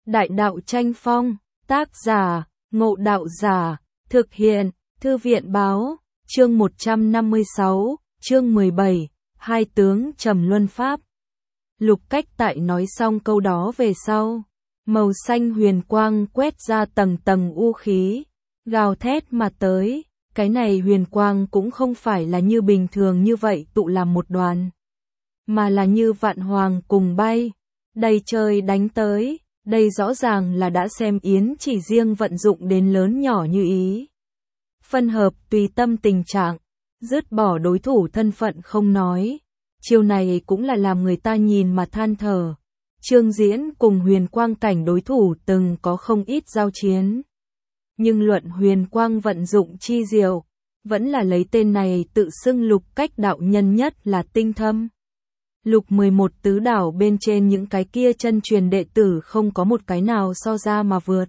Đại đạo tranh phong, tác giả, Ngộ Đạo Giả, thực hiện, Thư viện báo, chương 156, chương 17, hai tướng trầm luân pháp. Lục Cách tại nói xong câu đó về sau, màu xanh huyền quang quét ra tầng tầng u khí, gào thét mà tới, cái này huyền quang cũng không phải là như bình thường như vậy tụ làm một đoàn, mà là như vạn hoàng cùng bay, đầy trời đánh tới. Đây rõ ràng là đã xem Yến Chỉ riêng vận dụng đến lớn nhỏ như ý. Phân hợp tùy tâm tình trạng, dứt bỏ đối thủ thân phận không nói. Chiêu này cũng là làm người ta nhìn mà than thở. Trương Diễn cùng huyền quang cảnh đối thủ từng có không ít giao chiến. Nhưng luận huyền quang vận dụng chi diệu, vẫn là lấy tên này tự xưng Lục Cách đạo nhân nhất là tinh thâm. Lục 11 tứ đảo bên trên những cái kia chân truyền đệ tử không có một cái nào so ra mà vượt.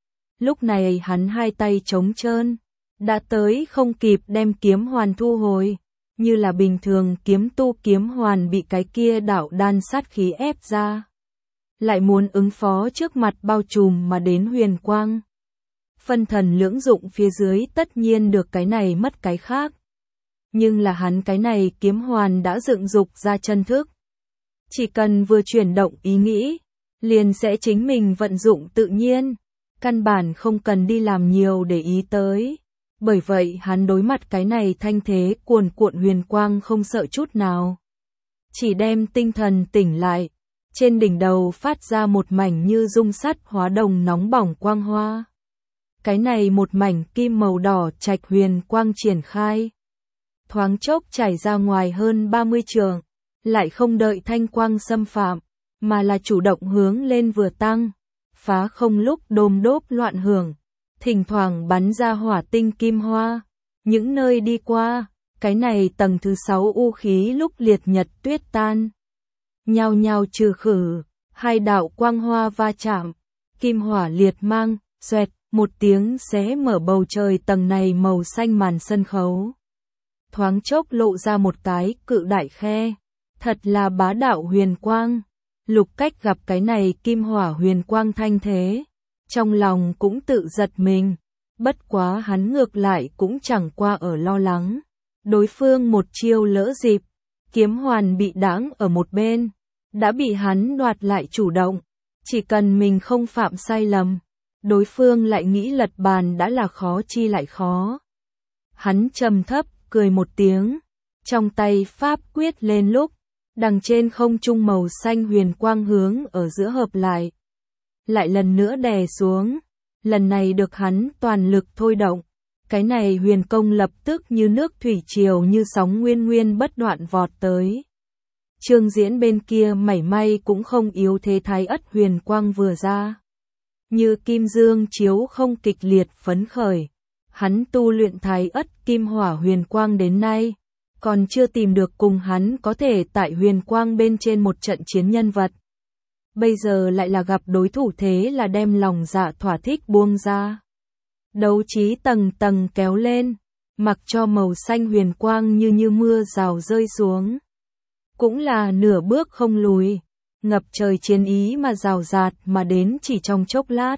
Lúc này hắn hai tay trống trơn, đã tới không kịp đem kiếm hoàn thu hồi, như là bình thường kiếm tu kiếm hoàn bị cái kia đạo đan sát khí ép ra. Lại muốn ứng phó trước mặt bao trùm mà đến huyền quang. Phân thần lưỡng dụng phía dưới tất nhiên được cái này mất cái khác. Nhưng là hắn cái này kiếm hoàn đã dựng dục ra chân thức. Chỉ cần vừa chuyển động ý nghĩ, liền sẽ chính mình vận dụng tự nhiên, căn bản không cần đi làm nhiều để ý tới. Bởi vậy hắn đối mặt cái này thanh thế cuồn cuộn huyền quang không sợ chút nào. Chỉ đem tinh thần tỉnh lại, trên đỉnh đầu phát ra một mảnh như dung sắt hóa đồng nóng bỏng quang hoa. Cái này một mảnh kim màu đỏ trạch huyền quang triển khai. Thoáng chốc trải ra ngoài hơn 30 trượng, lại không đợi thanh quang xâm phạm, mà là chủ động hướng lên vừa tăng, phá không lúc đôm đốp loạn hưởng, thỉnh thoảng bắn ra hỏa tinh kim hoa. Những nơi đi qua, cái này tầng thứ 6 u khí lúc liệt nhật tuyết tan. Nhao nhao trừ khử, hai đạo quang hoa va chạm, kim hỏa liệt mang, xoẹt, một tiếng xé mở bầu trời tầng này màu xanh màn sân khấu. Thoáng chốc lộ ra một cái cự đại khe, thật là bá đạo huyền quang. Lục Cách gặp cái này kim hỏa huyền quang thanh thế, trong lòng cũng tự giật mình, bất quá hắn ngược lại cũng chẳng qua ở lo lắng. Đối phương một chiêu lỡ dịp, kiếm hoàn bị đãng ở một bên, đã bị hắn đoạt lại chủ động, chỉ cần mình không phạm sai lầm, đối phương lại nghĩ lật bàn đã là khó chi lại khó. Hắn trầm thấp cười một tiếng, trong tay pháp quyết lên lúc, đằng trên không trung màu xanh huyền quang hướng ở giữa hợp lại. Lại lần nữa đè xuống, lần này được hắn toàn lực thôi động, cái này huyền công lập tức như nước thủy triều như sóng nguyên nguyên bất đoạn vọt tới. Trương Diễn bên kia mảy may cũng không yếu thế, thái ất huyền quang vừa ra. Như kim dương chiếu không kịch liệt phấn khởi. Hắn tu luyện thái ất kim hỏa huyền quang đến nay, còn chưa tìm được cùng hắn có thể tại huyền quang bên trên một trận chiến nhân vật. Bây giờ lại là gặp đối thủ, thế là đem lòng dạ thỏa thích buông ra. Đấu trí tầng tầng kéo lên, mặc cho màu xanh huyền quang như mưa rào rơi xuống. Cũng là nửa bước không lùi, ngập trời chiến ý mà rào rạt mà đến chỉ trong chốc lát.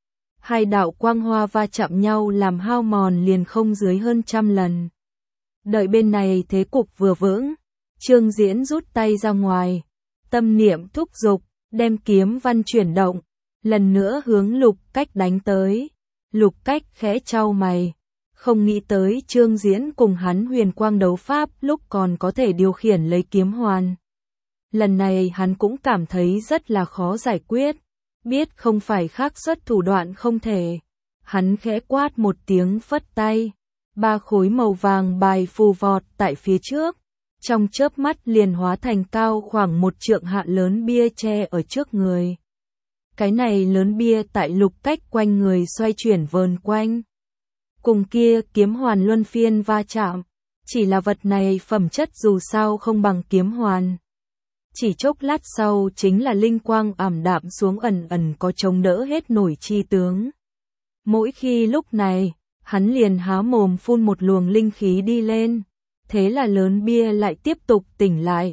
Hai đạo quang hoa va chạm nhau làm hao mòn liền không dưới hơn 100 lần. Đợi bên này thế cục vừa vững, Trương Diễn rút tay ra ngoài, tâm niệm thúc giục, đem kiếm văn chuyển động, lần nữa hướng Lục Cách đánh tới. Lục Cách khẽ chau mày, không nghĩ tới Trương Diễn cùng hắn huyền quang đấu pháp lúc còn có thể điều khiển lấy kiếm hoàn. Lần này hắn cũng cảm thấy rất là khó giải quyết. Biết không phải khác xuất thủ đoạn không thể. Hắn khẽ quát một tiếng phất tay. 3 khối màu vàng bài phù vọt tại phía trước. Trong chớp mắt liền hóa thành cao khoảng 1 trượng hạ lớn bia tre ở trước người. Cái này lớn bia tại Lục Cách quanh người xoay chuyển vờn quanh. Cùng kia kiếm hoàn luân phiên va chạm. Chỉ là vật này phẩm chất dù sao không bằng kiếm hoàn. Chỉ chốc lát sau chính là linh quang ảm đạm xuống, ẩn ẩn có chống đỡ hết nổi chi tướng. Mỗi khi lúc này, hắn liền há mồm phun một luồng linh khí đi lên, thế là lớn bia lại tiếp tục tỉnh lại.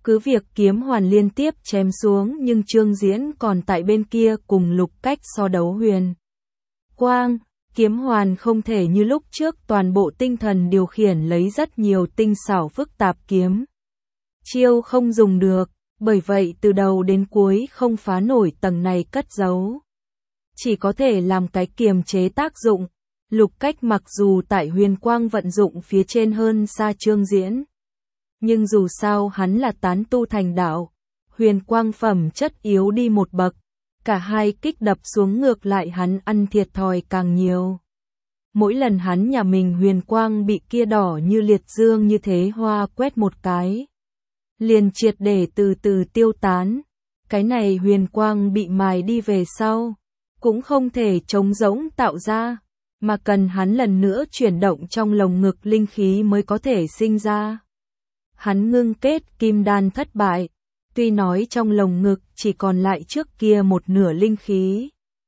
Cứ việc kiếm hoàn liên tiếp chém xuống nhưng Trương Diễn còn tại bên kia cùng Lục Cách so đấu huyền quang. Kiếm hoàn không thể như lúc trước toàn bộ tinh thần điều khiển lấy rất nhiều tinh xảo phức tạp kiếm chiêu không dùng được, bởi vậy từ đầu đến cuối không phá nổi tầng này cất giấu. Chỉ có thể làm cái kiềm chế tác dụng. Lục Cách mặc dù tại huyền quang vận dụng phía trên hơn xa Trương Diễn, nhưng dù sao hắn là tán tu thành đạo, huyền quang phẩm chất yếu đi một bậc, cả hai kích đập xuống ngược lại hắn ăn thiệt thòi càng nhiều. Mỗi lần hắn nhà mình huyền quang bị kia đỏ như liệt dương như thế hoa quét một cái, liền triệt để từ từ tiêu tán. Cái này huyền quang bị mài đi về sau, cũng không thể trống rỗng tạo ra, mà cần hắn lần nữa chuyển động trong lồng ngực linh khí mới có thể sinh ra. Hắn ngưng kết kim đan thất bại, tuy nói trong lồng ngực chỉ còn lại trước kia một nửa linh khí.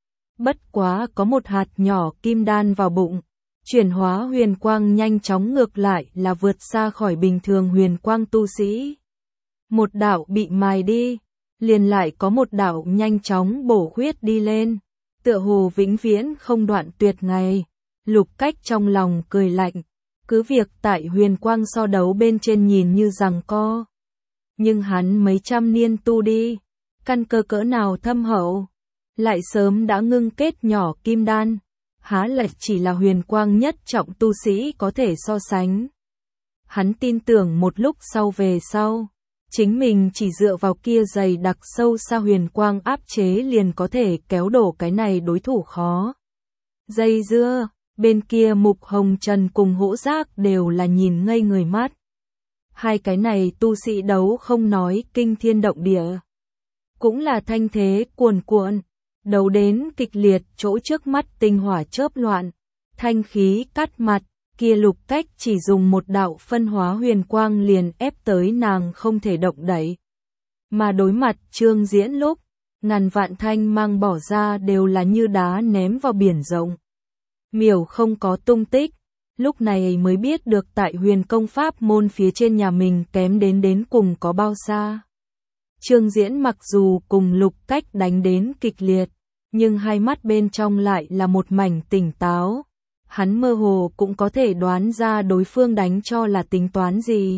Bất quá có một hạt nhỏ kim đan vào bụng, chuyển hóa huyền quang nhanh chóng ngược lại là vượt xa khỏi bình thường huyền quang tu sĩ. Một đạo bị mài đi, liền lại có một đạo nhanh chóng bổ khuyết đi lên, tựa hồ vĩnh viễn không đoạn tuyệt ngày. Lục Cách trong lòng cười lạnh, cứ việc tại huyền quang so đấu bên trên nhìn như giằng co, nhưng hắn mấy trăm niên tu đi, căn cơ cỡ nào thâm hậu, lại sớm đã ngưng kết nhỏ kim đan, há lại chỉ là huyền quang nhất trọng tu sĩ có thể so sánh. Hắn tin tưởng một lúc sau về sau, chính mình chỉ dựa vào kia dày đặc sâu xa huyền quang áp chế liền có thể kéo đổ cái này đối thủ khó dây dưa. Bên kia Mục Hồng Trần cùng Hỗ Giác đều là nhìn ngây người mắt. Hai cái này tu sĩ đấu không nói kinh thiên động địa, cũng là thanh thế cuồn cuộn, đấu đến kịch liệt, chỗ trước mắt tinh hỏa chớp loạn, thanh khí cắt mặt, kia Lục Cách chỉ dùng một đạo phân hóa huyền quang liền ép tới nàng không thể động đậy. Mà đối mặt Trương Diễn lúc, ngàn vạn thanh mang bỏ ra đều là như đá ném vào biển rộng. Miểu không có tung tích, lúc này mới biết được tại huyền công pháp môn phía trên nhà mình kém đến cùng có bao xa. Trương Diễn mặc dù cùng Lục Cách đánh đến kịch liệt, nhưng hai mắt bên trong lại là một mảnh tỉnh táo. Hắn mơ hồ cũng có thể đoán ra đối phương đánh cho là tính toán gì.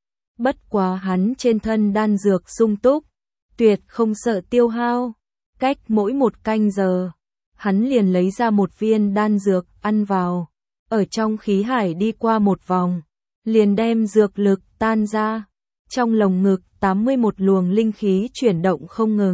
Bất quá hắn trên thân đan dược sung túc, tuyệt không sợ tiêu hao. Cách mỗi một canh giờ, hắn liền lấy ra một viên đan dược ăn vào, ở trong khí hải đi qua một vòng, liền đem dược lực tan ra. Trong lồng ngực 81 luồng linh khí chuyển động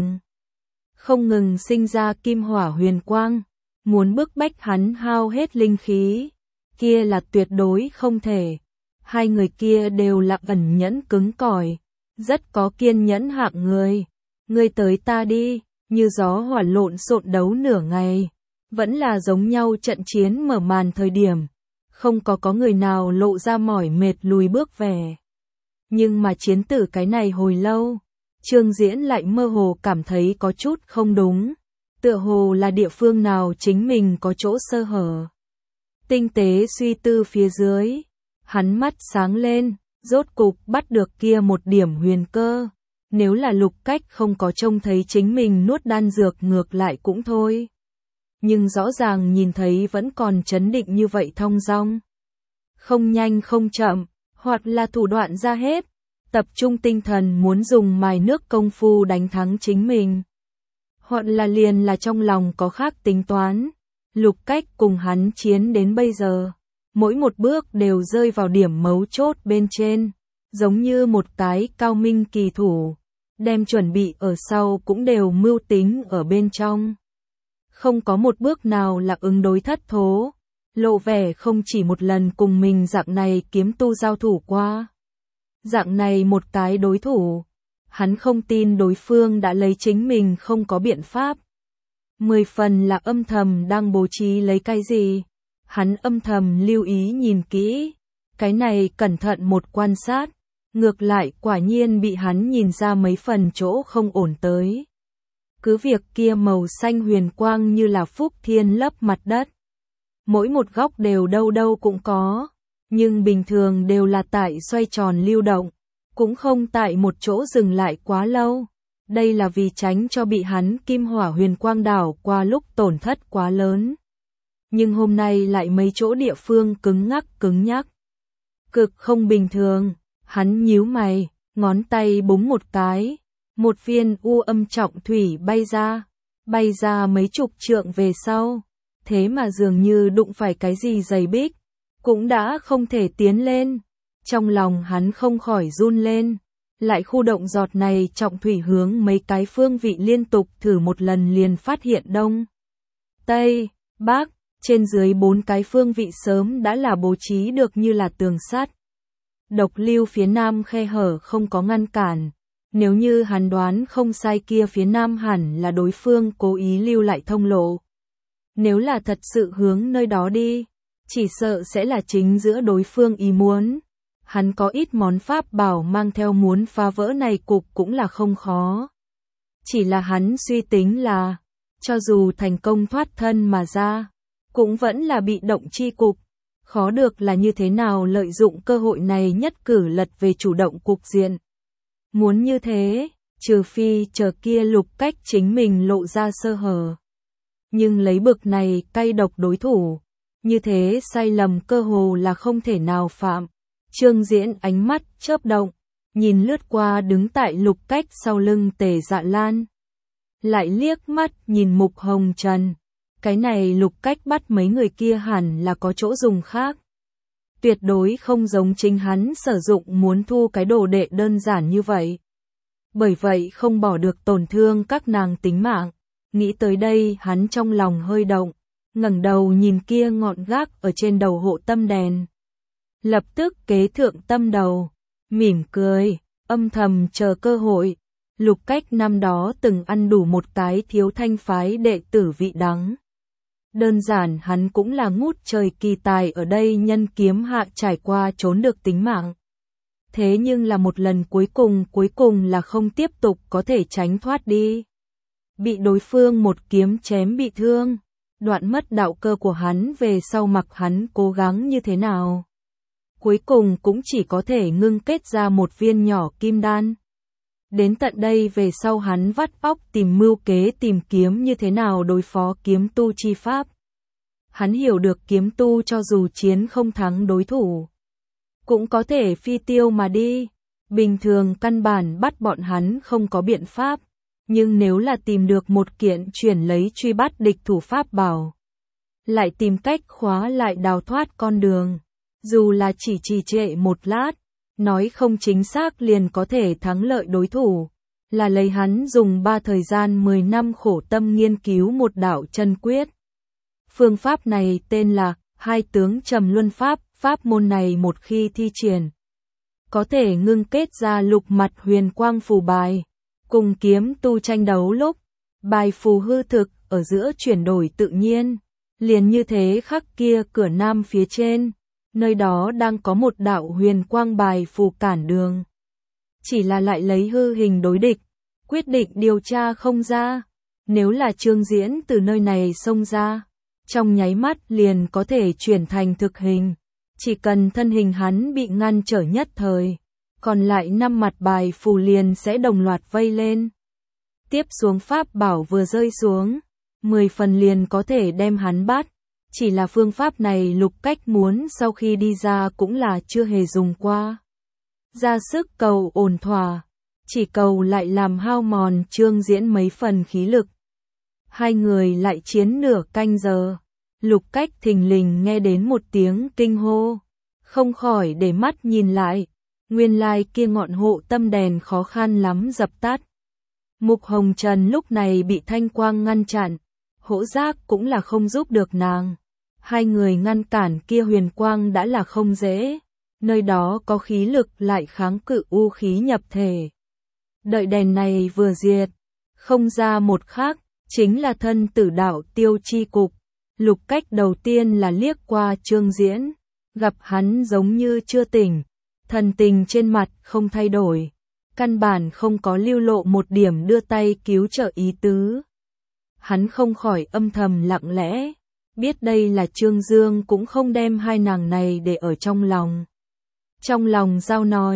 không ngừng sinh ra kim hỏa huyền quang, muốn bức bách hắn hao hết linh khí, kia là tuyệt đối không thể. Hai người kia đều là ẩn nhẫn cứng cỏi, rất có kiên nhẫn hạng người. Ngươi tới ta đi, như gió hỏa lộn xộn đấu nửa ngày, vẫn là giống nhau trận chiến mở màn thời điểm, không có người nào lộ ra mỏi mệt lùi bước vẻ. Nhưng mà chiến tử cái này hồi lâu, Trương Diễn lại mơ hồ cảm thấy có chút không đúng, tựa hồ là địa phương nào chính mình có chỗ sơ hở. Tinh tế suy tư phía dưới, hắn mắt sáng lên, rốt cục bắt được kia một điểm huyền cơ. Nếu là Lục Cách không có trông thấy chính mình nuốt đan dược ngược lại cũng thôi, nhưng rõ ràng nhìn thấy vẫn còn trấn định như vậy thong dong, không nhanh không chậm, hoặc là thủ đoạn ra hết, tập trung tinh thần muốn dùng mài nước công phu đánh thắng chính mình, hoặc là liền là trong lòng có khác tính toán. Lục Cách cùng hắn chiến đến bây giờ, mỗi một bước đều rơi vào điểm mấu chốt bên trên, giống như một cái cao minh kỳ thủ, đem chuẩn bị ở sau cũng đều mưu tính ở bên trong. Không có một bước nào là ứng đối thất thố, lộ vẻ không chỉ một lần cùng mình dạng này kiếm tu giao thủ qua. Dạng này một cái đối thủ, hắn không tin đối phương đã lấy chính mình không có biện pháp. 10 phần là âm thầm đang bố trí lấy cái gì, hắn âm thầm lưu ý nhìn kỹ, cái này cẩn thận một quan sát, ngược lại quả nhiên bị hắn nhìn ra mấy phần chỗ không ổn tới. Cứ việc kia màu xanh huyền quang như là phúc thiên lấp mặt đất, mỗi một góc đều đâu đâu cũng có, nhưng bình thường đều là tại xoay tròn lưu động, cũng không tại một chỗ dừng lại quá lâu. Đây là vì tránh cho bị hắn kim hỏa huyền quang đảo qua lúc tổn thất quá lớn. Nhưng hôm nay lại mấy chỗ địa phương cứng nhắc. Cực không bình thường, hắn nhíu mày, ngón tay búng một cái. Một viên u âm trọng thủy bay ra mấy chục trượng về sau. Thế mà dường như đụng phải cái gì dày bích, cũng đã không thể tiến lên. Trong lòng hắn không khỏi run lên. Lại khu động giọt này trọng thủy hướng mấy cái phương vị liên tục thử một lần liền phát hiện đông, tây, bắc, trên dưới 4 cái phương vị sớm đã là bố trí được như là tường sắt. Độc lưu phía nam khe hở không có ngăn cản. Nếu như hắn đoán không sai kia phía nam hẳn là đối phương cố ý lưu lại thông lộ. Nếu là thật sự hướng nơi đó đi, chỉ sợ sẽ là chính giữa đối phương ý muốn. Hắn có ít món pháp bảo mang theo muốn phá vỡ này cục cũng là không khó. Chỉ là hắn suy tính là, cho dù thành công thoát thân mà ra, cũng vẫn là bị động chi cục. Khó được là như thế nào lợi dụng cơ hội này nhất cử lật về chủ động cục diện. Muốn như thế, trừ phi chờ kia Lục Cách chính mình lộ ra sơ hở. Nhưng lấy bực này cay độc đối thủ, như thế sai lầm cơ hồ là không thể nào phạm. Trương Diễn ánh mắt chớp động, nhìn lướt qua đứng tại Lục Cách sau lưng Tề Dạ Lan. Lại liếc mắt nhìn Mục Hồng Trần. Cái này Lục Cách bắt mấy người kia hẳn là có chỗ dùng khác. Tuyệt đối không giống chính hắn sử dụng muốn thu cái đồ đệ đơn giản như vậy. Bởi vậy không bỏ được tổn thương các nàng tính mạng. Nghĩ tới đây hắn trong lòng hơi động, ngẩng đầu nhìn kia ngọn gác ở trên đầu hộ tâm đèn. Lập tức kế thượng tâm đầu, mỉm cười, âm thầm chờ cơ hội. Lục Cách năm đó từng ăn đủ một cái Thiếu Thanh phái đệ tử vị đắng. Đơn giản hắn cũng là ngút trời kỳ tài ở đây nhân kiếm hạ trải qua trốn được tính mạng. Thế nhưng là một lần cuối cùng là không tiếp tục có thể tránh thoát đi. Bị đối phương một kiếm chém bị thương, đoạn mất đạo cơ của hắn về sau mặc hắn cố gắng như thế nào. Cuối cùng cũng chỉ có thể ngưng kết ra một viên nhỏ kim đan. Đến tận đây về sau hắn vắt óc tìm mưu kế tìm kiếm như thế nào đối phó kiếm tu chi pháp. Hắn hiểu được kiếm tu cho dù chiến không thắng đối thủ, cũng có thể phi tiêu mà đi. Bình thường căn bản bắt bọn hắn không có biện pháp. Nhưng nếu là tìm được một kiện chuyển lấy truy bắt địch thủ pháp bảo, lại tìm cách khóa lại đào thoát con đường, dù là chỉ trì trệ một lát, nói không chính xác liền có thể thắng lợi đối thủ, là lấy hắn dùng 3 thời gian 10 năm khổ tâm nghiên cứu một đạo chân quyết. Phương pháp này tên là Hai tướng trầm luân pháp, pháp môn này một khi thi triển, có thể ngưng kết ra lục mặt huyền quang phù bài. Cùng kiếm tu tranh đấu lúc, bài phù hư thực, ở giữa chuyển đổi tự nhiên. Liền như thế khắc kia cửa nam phía trên, nơi đó đang có một đạo huyền quang bài phù cản đường. Chỉ là lại lấy hư hình đối địch, quyết định điều tra không ra. Nếu là Trương Diễn từ nơi này xông ra, trong nháy mắt liền có thể chuyển thành thực hình. Chỉ cần thân hình hắn bị ngăn trở nhất thời, còn lại 5 mặt bài phù liền sẽ đồng loạt vây lên. Tiếp xuống pháp bảo vừa rơi xuống, 10 phần liền có thể đem hắn bắt. Chỉ là phương pháp này Lục Cách muốn sau khi đi ra cũng là chưa hề dùng qua. Ra sức cầu ổn thỏa, chỉ cầu lại làm hao mòn Trương Diễn mấy phần khí lực. Hai người lại chiến nửa canh giờ. Lục Cách thình lình nghe đến một tiếng kinh hô, không khỏi để mắt nhìn lại. Nguyên lai kia ngọn hộ tâm đèn khó khăn lắm dập tắt. Mục Hồng Trần lúc này bị thanh quang ngăn chặn, hỗ giác cũng là không giúp được nàng. Hai người ngăn cản kia huyền quang đã là không dễ, nơi đó có khí lực lại kháng cự u khí nhập thể. Đợi đèn này vừa diệt, không ra một khắc, chính là thân tử đạo tiêu chi cục. Lục Cách đầu tiên là liếc qua Trương Diễn, gặp hắn giống như chưa tỉnh. Thần tình trên mặt không thay đổi, căn bản không có lưu lộ một điểm đưa tay cứu trợ ý tứ. Hắn không khỏi âm thầm lặng lẽ, biết đây là Trương Dương cũng không đem hai nàng này để ở trong lòng. Trong lòng giao nói,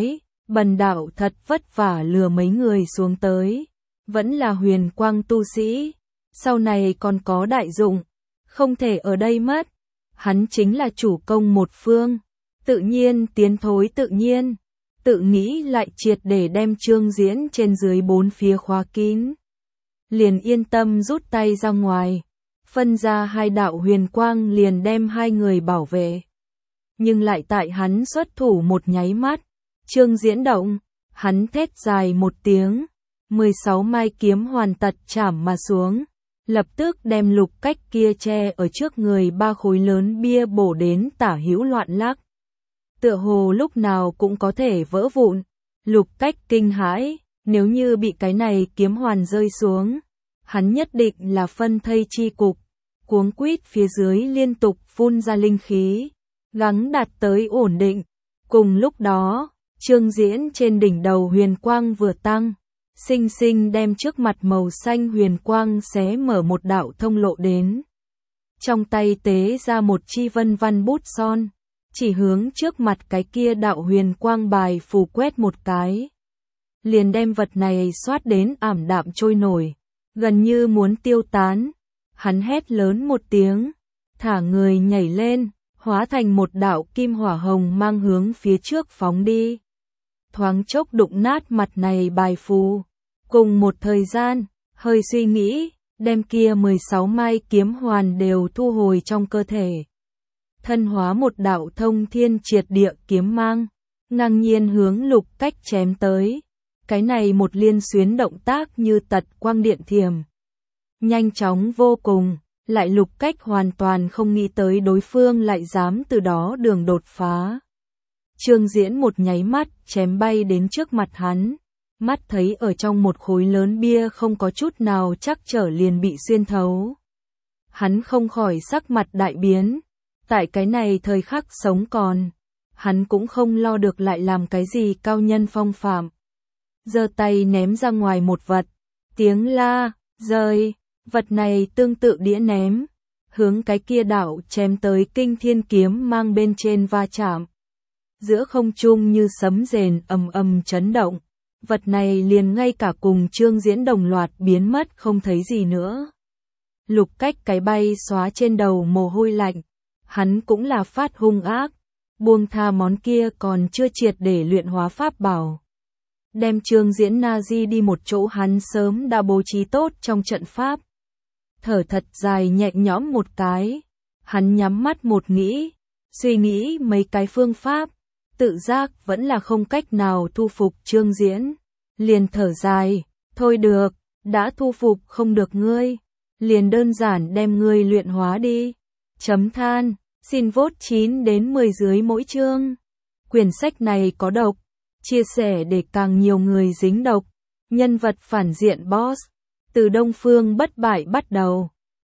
Bần đạo thật vất vả lừa mấy người xuống tới, vẫn là huyền quang tu sĩ, sau này còn có đại dụng, không thể ở đây mất. Hắn chính là chủ công một phương, tự nhiên tiến thối tự nhiên, tự nghĩ lại triệt để đem Trương Diễn trên dưới bốn phía khóa kín. Liền yên tâm rút tay ra ngoài, phân ra hai đạo huyền quang liền đem hai người bảo vệ. Nhưng lại tại hắn xuất thủ một nháy mắt, Trương Diễn động, hắn thét dài một tiếng, 16 mai kiếm hoàn tật chảm mà xuống, lập tức đem Lục Cách kia che ở trước người ba khối lớn bia bổ đến tả hữu loạn lắc. Tựa hồ lúc nào cũng có thể vỡ vụn. Lục Cách kinh hãi, nếu như bị cái này kiếm hoàn rơi xuống, hắn nhất định là phân thây chi cục. Cuống quýt phía dưới liên tục phun ra linh khí, gắng đạt tới ổn định. Cùng lúc đó, Trương Diễn trên đỉnh đầu huyền quang vừa tăng, sinh sinh đem trước mặt màu xanh huyền quang xé mở một đạo thông lộ đến. Trong tay tế ra một chi vân văn bút son, chỉ hướng trước mặt cái kia đạo huyền quang bài phù quét một cái. Liền đem vật này xoát đến ảm đạm trôi nổi, gần như muốn tiêu tán. Hắn hét lớn một tiếng, thả người nhảy lên, hóa thành một đạo kim hỏa hồng mang hướng phía trước phóng đi. Thoáng chốc đụng nát mặt này bài phù. Cùng một thời gian, hơi suy nghĩ, đem kia 16 mai kiếm hoàn đều thu hồi trong cơ thể. Thân hóa một đạo thông thiên triệt địa kiếm mang, ngang nhiên hướng Lục Cách chém tới. Cái này một liên xuyến động tác như tật quang điện thiểm. Nhanh chóng vô cùng, lại Lục Cách hoàn toàn không nghĩ tới đối phương lại dám từ đó đường đột phá. Trương Diễn một nháy mắt chém bay đến trước mặt hắn, mắt thấy ở trong một khối lớn bia không có chút nào chắc trở liền bị xuyên thấu. Hắn không khỏi sắc mặt đại biến, tại cái này thời khắc sống còn, hắn cũng không lo được lại làm cái gì cao nhân phong phạm. Giơ tay ném ra ngoài một vật, tiếng la, rơi, vật này tương tự đĩa ném, hướng cái kia đạo chém tới kinh thiên kiếm mang bên trên va chạm. Giữa không trung như sấm rền ầm ầm chấn động, vật này liền ngay cả cùng Trương Diễn đồng loạt biến mất không thấy gì nữa. Lục Cách cái bay xóa trên đầu mồ hôi lạnh, hắn cũng là phát hung ác, buông tha món kia còn chưa triệt để luyện hóa pháp bảo. Đem Trương Diễn na di đi một chỗ hắn sớm đã bố trí tốt trong trận pháp. Thở thật dài nhẹ nhõm một cái, hắn nhắm mắt một nghĩ, suy nghĩ mấy cái phương pháp, tự giác vẫn là không cách nào thu phục Trương Diễn. Liền thở dài, thôi được, đã thu phục không được ngươi, liền đơn giản đem ngươi luyện hóa đi. Chấm than, xin vote 9 đến 10 dưới mỗi chương. Quyển sách này có độc, chia sẻ để càng nhiều người dính độc. Nhân vật phản diện boss, từ Đông Phương bất bại bắt đầu.